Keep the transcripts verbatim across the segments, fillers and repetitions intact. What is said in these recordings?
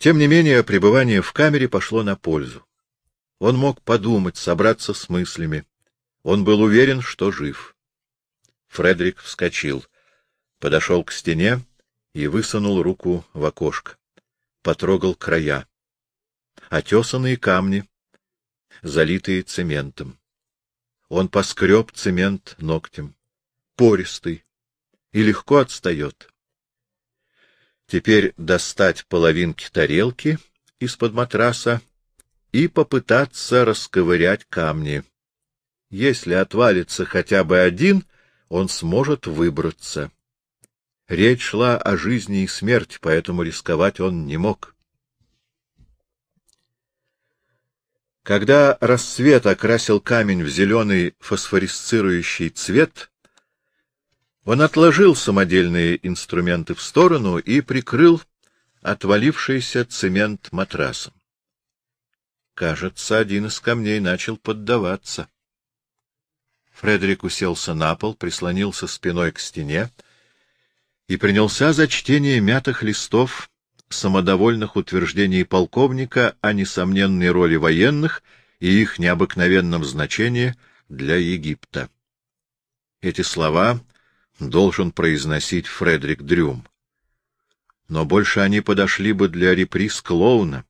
Тем не менее, пребывание в камере пошло на пользу. Он мог подумать, собраться с мыслями. Он был уверен, что жив. Фредерик вскочил, подошел к стене и высунул руку в окошко. Потрогал края. Отесанные камни, залитые цементом. Он поскреб цемент ногтем. Пористый и легко отстает. Теперь достать половинки тарелки из-под матраса и попытаться расковырять камни. Если отвалится хотя бы один, он сможет выбраться. Речь шла о жизни и смерти, поэтому рисковать он не мог. Когда рассвет окрасил камень в зеленый фосфорисцирующий цвет, он отложил самодельные инструменты в сторону и прикрыл отвалившийся цемент матрасом. Кажется, один из камней начал поддаваться. Фредерик уселся на пол, прислонился спиной к стене и принялся за чтение мятых листов самодовольных утверждений полковника о несомненной роли военных и их необыкновенном значении для Египта. Эти слова должен произносить Фредерик Дрюм. Но больше они подошли бы для реприз клоуна.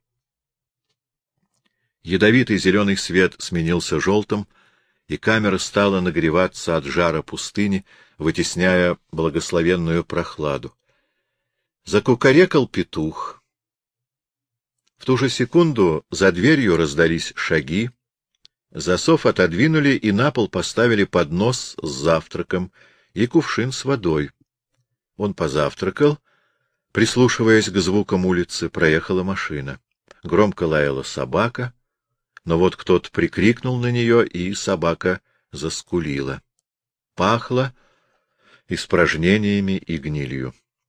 Ядовитый зеленый свет сменился желтым, и камера стала нагреваться от жара пустыни, вытесняя благословенную прохладу. Закукарекал петух. В ту же секунду за дверью раздались шаги, засов отодвинули и на пол поставили поднос с завтраком и кувшин с водой. Он позавтракал, прислушиваясь к звукам улицы, проехала машина. Громко лаяла собака, но вот кто-то прикрикнул на нее, и собака заскулила. Пахло испражнениями и гнилью.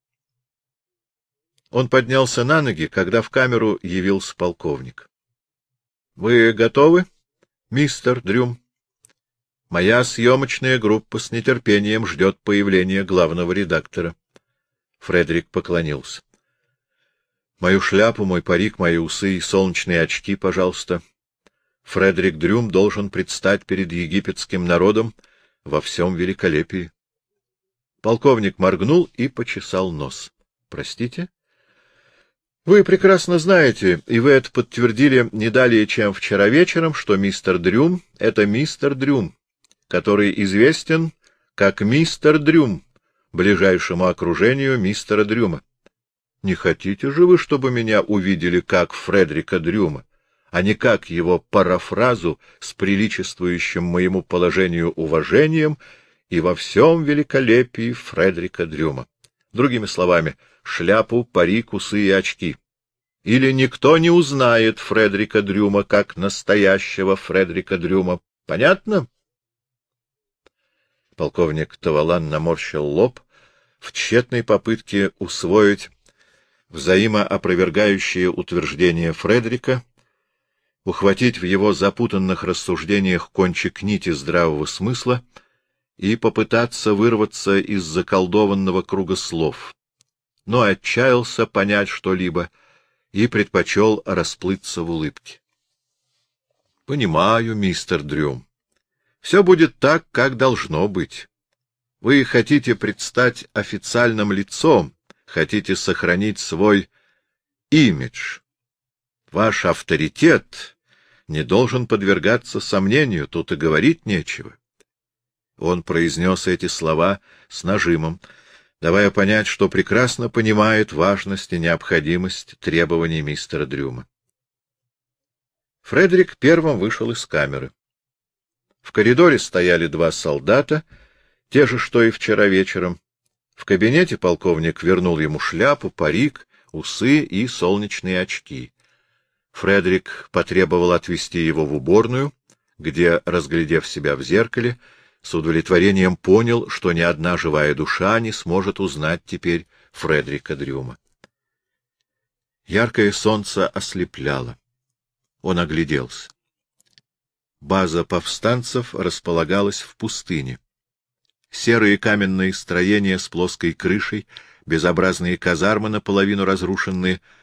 Он поднялся на ноги, когда в камеру явился полковник. — Вы готовы, мистер Дрюм? Моя съемочная группа с нетерпением ждет появления главного редактора. Фредерик поклонился. — Мою шляпу, мой парик, мои усы и солнечные очки, пожалуйста. Фредерик Дрюм должен предстать перед египетским народом во всем великолепии. Полковник моргнул и почесал нос. — Простите? — Вы прекрасно знаете, и вы это подтвердили не далее, чем вчера вечером, что мистер Дрюм — это мистер Дрюм, который известен как мистер Дрюм, ближайшему окружению мистера Дрюма. Не хотите же вы, чтобы меня увидели как Фредерика Дрюма, а не как его парафразу с приличествующим моему положению уважением и во всем великолепии Фредерика Дрюма? Другими словами, шляпу, парик, усы и очки. Или никто не узнает Фредерика Дрюма как настоящего Фредерика Дрюма. Понятно? Полковник Тавалан наморщил лоб в тщетной попытке усвоить взаимоопровергающие утверждения Фредерика, ухватить в его запутанных рассуждениях кончик нити здравого смысла и попытаться вырваться из заколдованного круга слов, но отчаялся понять что-либо и предпочел расплыться в улыбке. — Понимаю, мистер Дрюм. Все будет так, как должно быть. Вы хотите предстать официальным лицом, хотите сохранить свой имидж. Ваш авторитет не должен подвергаться сомнению, тут и говорить нечего. Он произнес эти слова с нажимом, давая понять, что прекрасно понимает важность и необходимость требований мистера Дрюма. Фредерик первым вышел из камеры. В коридоре стояли два солдата, те же, что и вчера вечером. В кабинете полковник вернул ему шляпу, парик, усы и солнечные очки. Фредерик потребовал отвезти его в уборную, где, разглядев себя в зеркале, с удовлетворением понял, что ни одна живая душа не сможет узнать теперь Фредерика Дрюма. Яркое солнце ослепляло. Он огляделся. База повстанцев располагалась в пустыне. Серые каменные строения с плоской крышей, безобразные казармы, наполовину разрушенные,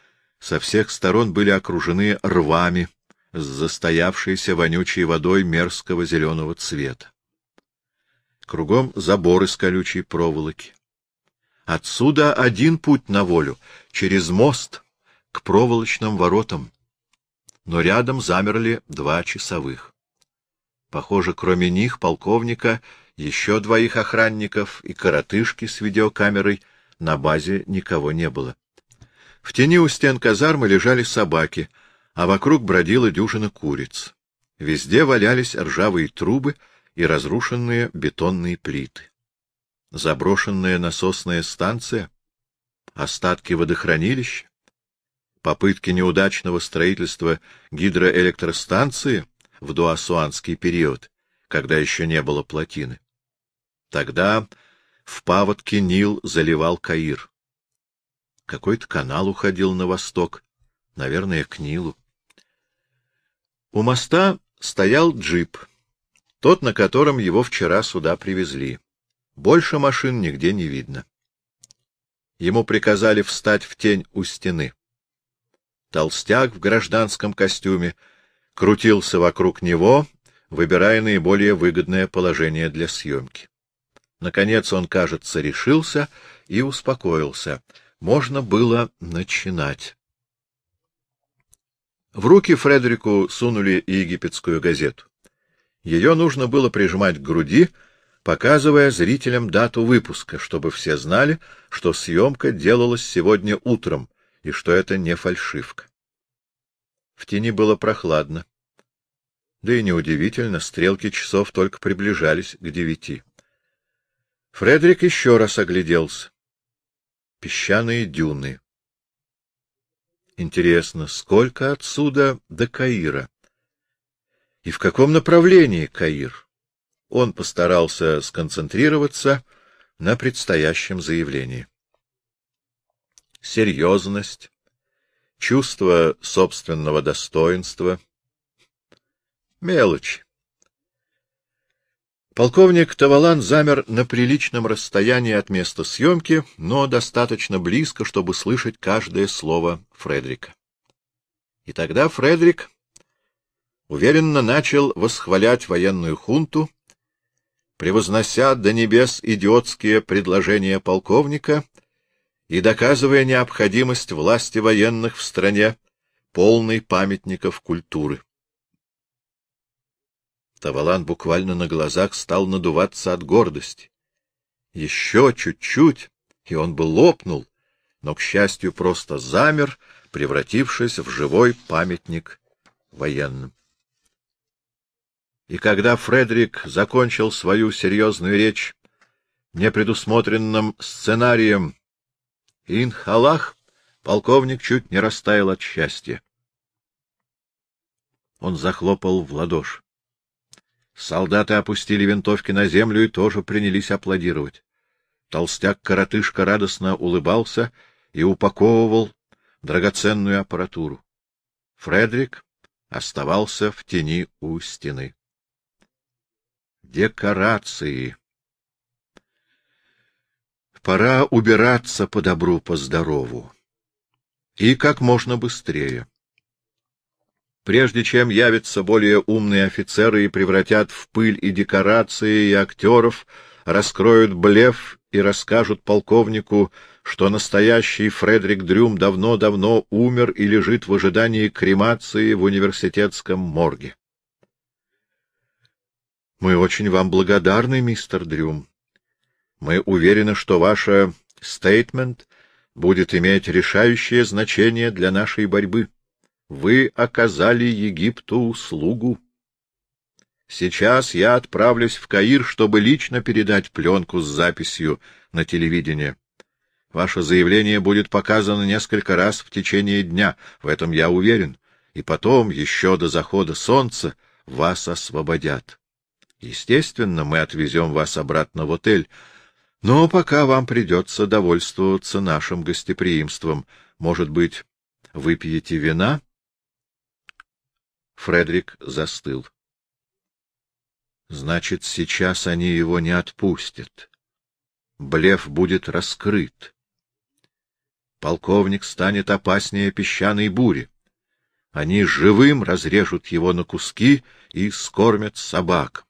со всех сторон были окружены рвами с застоявшейся вонючей водой мерзкого зеленого цвета. Кругом забор из колючей проволоки. Отсюда один путь на волю — через мост к проволочным воротам. Но рядом замерли два часовых. Похоже, кроме них, полковника, еще двоих охранников и коротышки с видеокамерой на базе никого не было. В тени у стен казармы лежали собаки, а вокруг бродила дюжина куриц. Везде валялись ржавые трубы и разрушенные бетонные плиты. Заброшенная насосная станция, остатки водохранилища, попытки неудачного строительства гидроэлектростанции в доассуанский период, когда еще не было плотины. Тогда в паводке Нил заливал Каир. Какой-то канал уходил на восток, наверное, к Нилу. У моста стоял джип, тот, на котором его вчера сюда привезли. Больше машин нигде не видно. Ему приказали встать в тень у стены. Толстяк в гражданском костюме крутился вокруг него, выбирая наиболее выгодное положение для съемки. Наконец он, кажется, решился и успокоился. Можно было начинать. В руки Фредерику сунули египетскую газету. Ее нужно было прижимать к груди, показывая зрителям дату выпуска, чтобы все знали, что съемка делалась сегодня утром и что это не фальшивка. В тени было прохладно. Да и неудивительно, стрелки часов только приближались к девяти. Фредерик еще раз огляделся. Песчаные дюны. Интересно, сколько отсюда до Каира? И в каком направлении Каир? Он постарался сконцентрироваться на предстоящем заявлении. Серьезность, чувство собственного достоинства. Мелочь. Полковник Тавалан замер на приличном расстоянии от места съемки, но достаточно близко, чтобы слышать каждое слово Фредерика. И тогда Фредерик уверенно начал восхвалять военную хунту, превознося до небес идиотские предложения полковника и доказывая необходимость власти военных в стране, полной памятников культуры. Тавалан буквально на глазах стал надуваться от гордости. Еще чуть-чуть, и он бы лопнул, но, к счастью, просто замер, превратившись в живой памятник военным. И когда Фредерик закончил свою серьезную речь непредусмотренным сценарием «Инхаллах», полковник чуть не растаял от счастья. Он захлопал в ладоши. Солдаты опустили винтовки на землю и тоже принялись аплодировать. Толстяк-коротышка радостно улыбался и упаковывал драгоценную аппаратуру. Фредерик оставался в тени у стены. Декорации. Пора убираться по добру, по здорову. И как можно быстрее. Прежде чем явятся более умные офицеры и превратят в пыль и декорации, и актеров, раскроют блеф и расскажут полковнику, что настоящий Фредерик Дрюм давно-давно умер и лежит в ожидании кремации в университетском морге. Мы очень вам благодарны, мистер Дрюм. Мы уверены, что ваше стейтмент будет иметь решающее значение для нашей борьбы. Вы оказали Египту услугу. Сейчас я отправлюсь в Каир, чтобы лично передать пленку с записью на телевидение. Ваше заявление будет показано несколько раз в течение дня, в этом я уверен, и потом, еще до захода солнца, вас освободят. Естественно, мы отвезем вас обратно в отель, но пока вам придется довольствоваться нашим гостеприимством. Может быть, выпьете вина? Фредерик застыл. Значит, сейчас они его не отпустят. Блеф будет раскрыт. полковник станет опаснее песчаной бури. Они живым разрежут его на куски и скормят собак.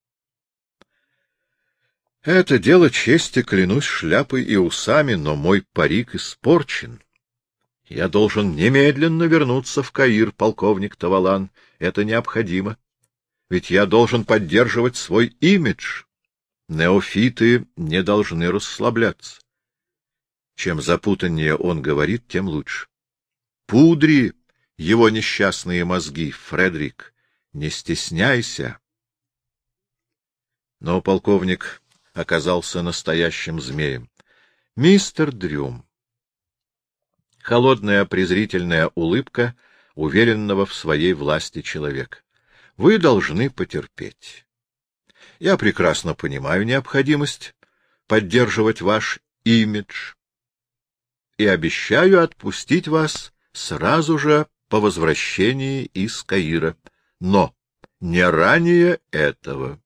Это дело чести, клянусь шляпой и усами, но мой парик испорчен. Я должен немедленно вернуться в Каир, полковник Тавалан. Это необходимо. Ведь я должен поддерживать свой имидж. Неофиты не должны расслабляться. Чем запутаннее он говорит, тем лучше. Пудри его несчастные мозги, Фредерик, не стесняйся. Но полковник оказался настоящим змеем. Мистер Дрюм. Холодная презрительная улыбка уверенного в своей власти человека. Вы должны потерпеть. Я прекрасно понимаю необходимость поддерживать ваш имидж и обещаю отпустить вас сразу же по возвращении из Каира, но не ранее этого.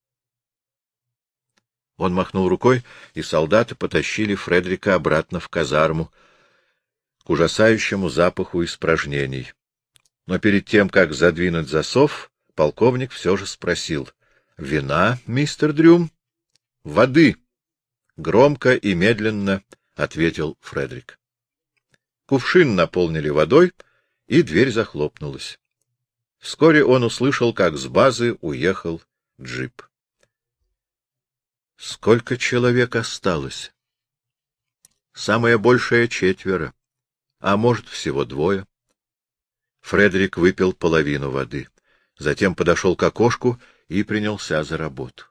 Он махнул рукой, и солдаты потащили Фредерика обратно в казарму к ужасающему запаху испражнений. Но перед тем, как задвинуть засов, полковник все же спросил: — Вина, мистер Дрюм? — Воды! — громко и медленно ответил Фредерик. Кувшин наполнили водой, и дверь захлопнулась. Вскоре он услышал, как с базы уехал джип. Сколько человек осталось? Самое большее — четверо, а может, всего двое. Фредерик выпил половину воды, затем подошел к окошку и принялся за работу.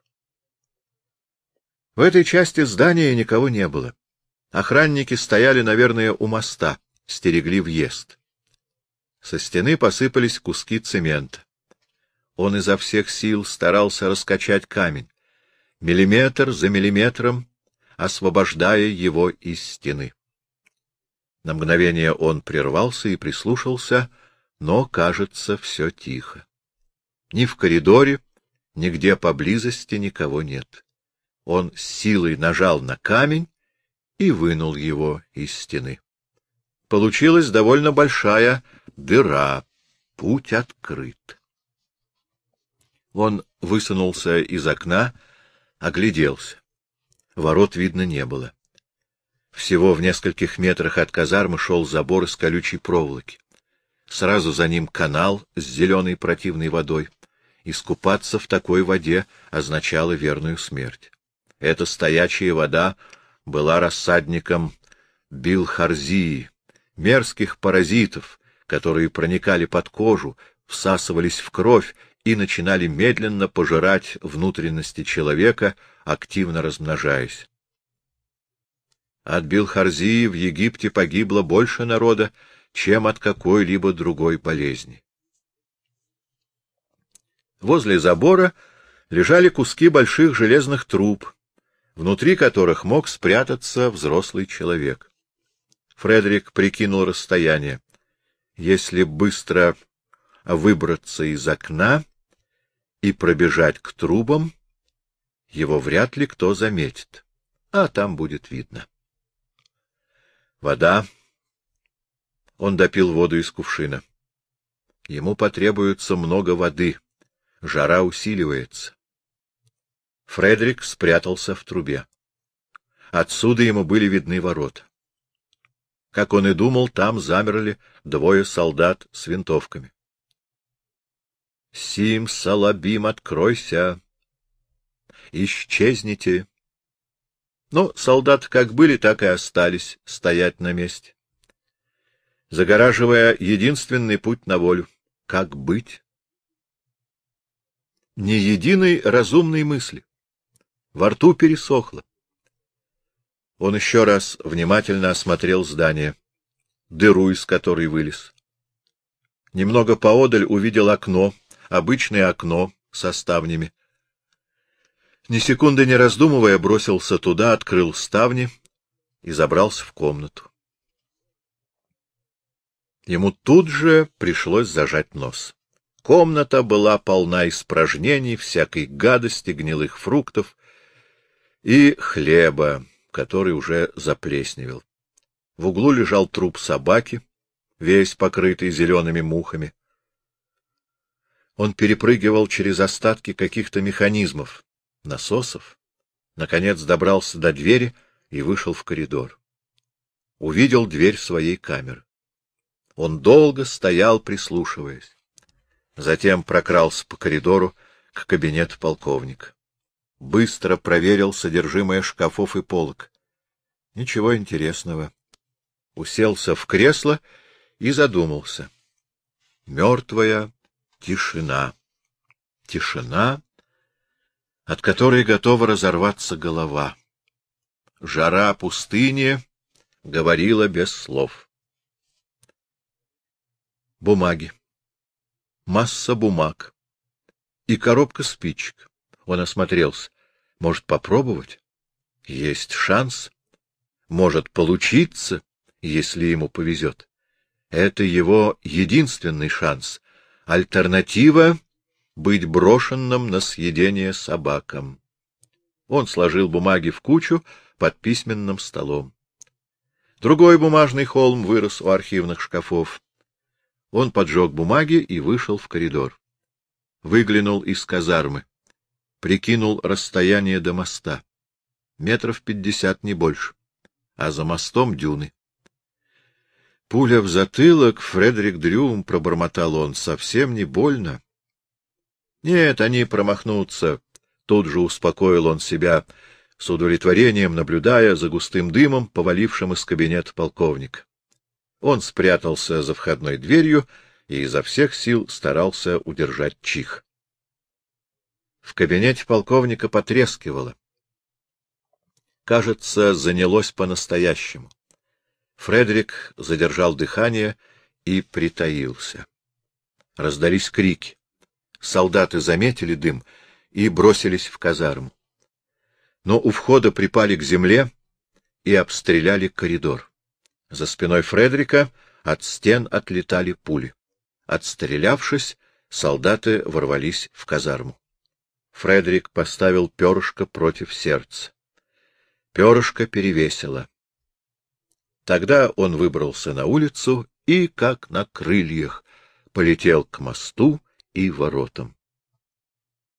В этой части здания никого не было. Охранники стояли, наверное, у моста, стерегли въезд. Со стены посыпались куски цемента. Он изо всех сил старался раскачать камень, миллиметр за миллиметром, освобождая его из стены. На мгновение он прервался и прислушался, но, кажется, все тихо. Ни в коридоре, нигде поблизости никого нет. Он с силой нажал на камень и вынул его из стены. Получилась довольно большая дыра, путь открыт. Он высунулся из окна, огляделся. Ворот видно не было. Всего в нескольких метрах от казармы шел забор из колючей проволоки. Сразу за ним канал с зеленой противной водой. Искупаться в такой воде означало верную смерть. Эта стоячая вода была рассадником билхарзии, мерзких паразитов, которые проникали под кожу, всасывались в кровь и начинали медленно пожирать внутренности человека, активно размножаясь. От билхарзии в Египте погибло больше народа, чем от какой-либо другой болезни. Возле забора лежали куски больших железных труб, внутри которых мог спрятаться взрослый человек. Фредерик прикинул расстояние. Если быстро выбраться из окна и пробежать к трубам, его вряд ли кто заметит, а там будет видно. Вода. Он допил воду из кувшина. Ему потребуется много воды. Жара усиливается. Фредерик спрятался в трубе. Отсюда ему были видны ворота. Как он и думал, там замерли двое солдат с винтовками. — Сим Салабим, откройся! Исчезните! Но солдаты как были, так и остались стоять на месте, загораживая единственный путь на волю. Как быть? Ни единой разумной мысли. Во рту пересохло. Он еще раз внимательно осмотрел здание, дыру, из которой вылез. Немного поодаль увидел окно, обычное окно со ставнями. Ни секунды не раздумывая, бросился туда, открыл ставни и забрался в комнату. Ему тут же пришлось зажать нос. Комната была полна испражнений, всякой гадости, гнилых фруктов и хлеба, который уже заплесневел. В углу лежал труп собаки, весь покрытый зелеными мухами. Он перепрыгивал через остатки каких-то механизмов, насосов, наконец добрался до двери и вышел в коридор. Увидел дверь своей камеры. Он долго стоял, прислушиваясь. Затем прокрался по коридору к кабинету полковника. Быстро проверил содержимое шкафов и полок. Ничего интересного. Уселся в кресло и задумался. Мертвая тишина. Тишина, от которой готова разорваться голова. Жара пустыни говорила без слов. Бумаги. Масса бумаг. И коробка спичек. Он осмотрелся. Может, попробовать? Есть шанс. Может получиться, если ему повезет. Это его единственный шанс. Альтернатива — быть брошенным на съедение собакам. Он сложил бумаги в кучу под письменным столом. Другой бумажный холм вырос у архивных шкафов. Он поджег бумаги и вышел в коридор. Выглянул из казармы. Прикинул расстояние до моста. Метров пятьдесят, не больше. А за мостом дюны. Пуля в затылок, Фредерик Дрюм, — пробормотал он, — совсем не больно. Нет, они промахнутся. Тут же успокоил он себя, с удовлетворением наблюдая за густым дымом, повалившим из кабинета полковника. Он спрятался за входной дверью и изо всех сил старался удержать чих. В кабинете полковника потрескивало. Кажется, занялось по-настоящему. Фредерик задержал дыхание и притаился. Раздались крики. Солдаты заметили дым и бросились в казарму. Но у входа припали к земле и обстреляли коридор. За спиной Фредерика от стен отлетали пули. Отстрелявшись, солдаты ворвались в казарму. Фредерик поставил перышко против сердца. Перышко перевесило. Тогда он выбрался на улицу и, как на крыльях, полетел к мосту и воротам.